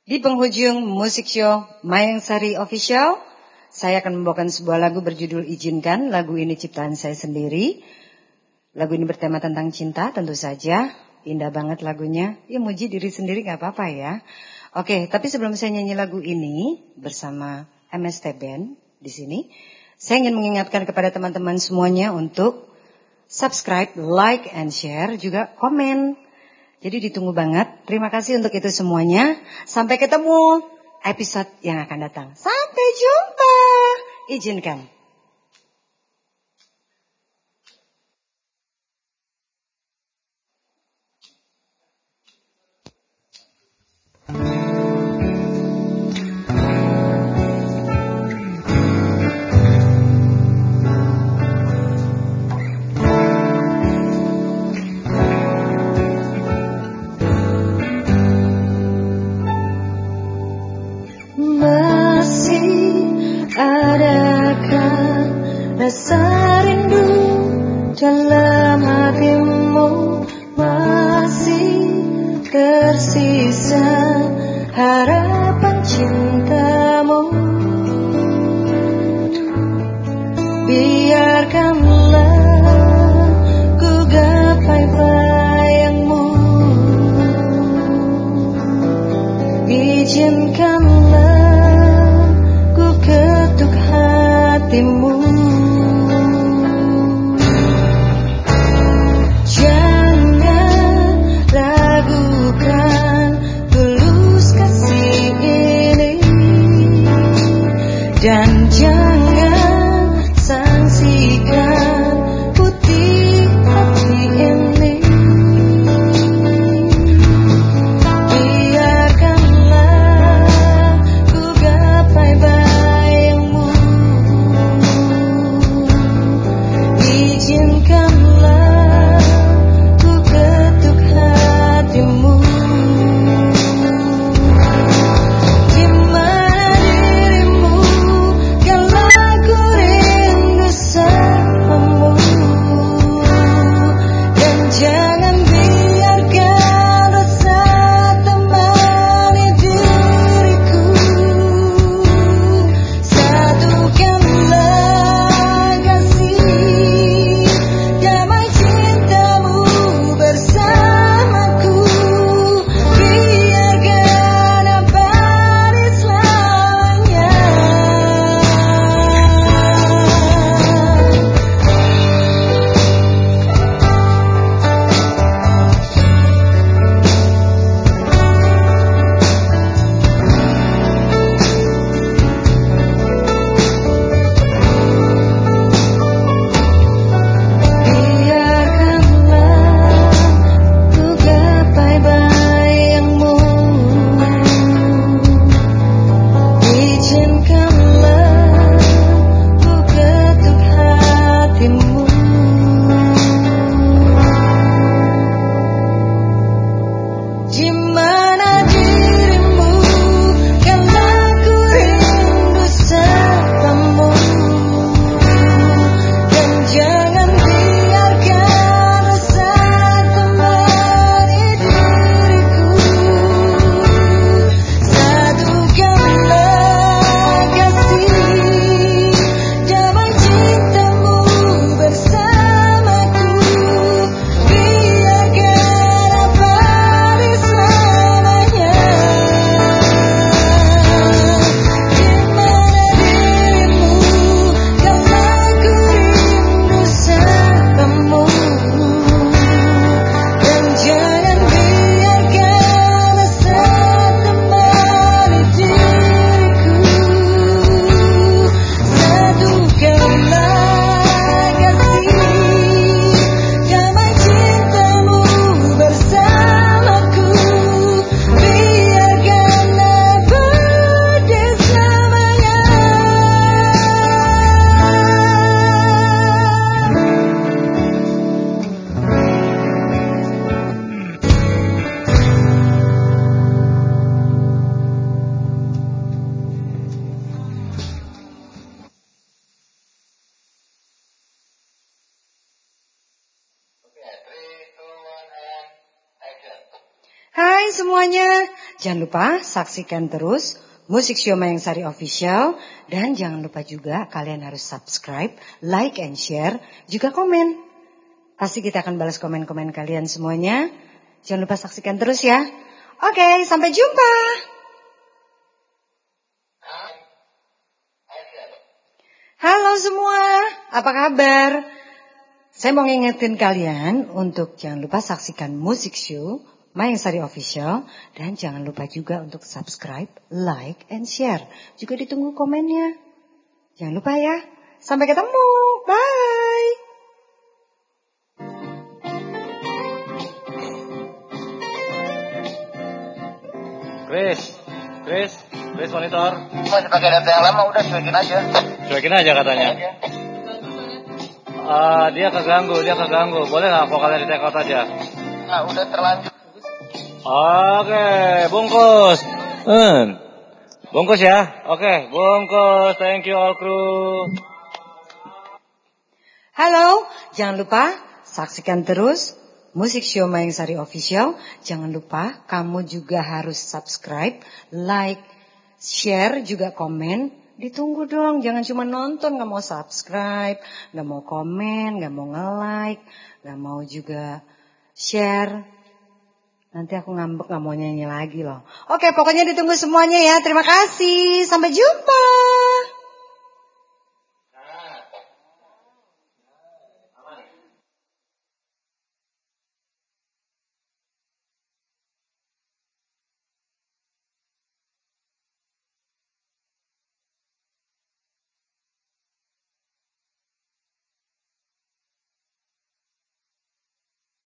Di penghujung musik show Mayang Sari Official, saya akan membawakan sebuah lagu berjudul Izinkan. Lagu ini ciptaan saya sendiri. Lagu ini bertema tentang cinta tentu saja. Indah banget lagunya. Ya muji diri sendiri gak apa-apa ya. Oke, tapi sebelum saya nyanyi lagu ini bersama MST Band di sini, saya ingin mengingatkan kepada teman-teman semuanya untuk subscribe, like, and share, juga komen. Jadi ditunggu banget. Terima kasih untuk itu semuanya. Sampai ketemu episode yang akan datang. Sampai jumpa. Izinkan. Rasa rindu dalam hatimu, masih tersisa harapan cintamu. Biarkanlah ku gapai bayangmu, izinkanlah ku ketuk hatimu. Dan jangan sangsikan putih hati ini. Biarkanlah Jangan lupa saksikan terus Musik Show Mayang Sari Official. Dan jangan lupa juga kalian harus subscribe, like and share, juga komen. Pasti kita akan balas komen-komen kalian semuanya. Jangan lupa saksikan terus ya. Oke, sampai jumpa. Halo semua, apa kabar? Saya mau ngingetin kalian untuk jangan lupa saksikan Musik Show Mayang Sari Official. Dan jangan lupa juga untuk subscribe, like, and share. Juga ditunggu komennya. Jangan lupa ya. Sampai ketemu. Bye. Chris monitor. Masih pakai data yang lama, udah cuekin aja. Cuekin aja katanya. Dia keganggu. Boleh nggak vokalnya di take out aja? Nah, udah terlanjur. Oke, bungkus. Bungkus ya. Oke, bungkus. Thank you all crew. Halo, jangan lupa saksikan terus Musik Show Mayang Sari Official. Jangan lupa kamu juga harus subscribe, like, share, juga komen. Ditunggu dong, jangan cuma nonton gak mau subscribe, gak mau komen, gak mau nge-like, gak mau juga share. Nanti aku ngambek gak mau nyanyi lagi loh. Oke, pokoknya ditunggu semuanya ya. Terima kasih, sampai jumpa.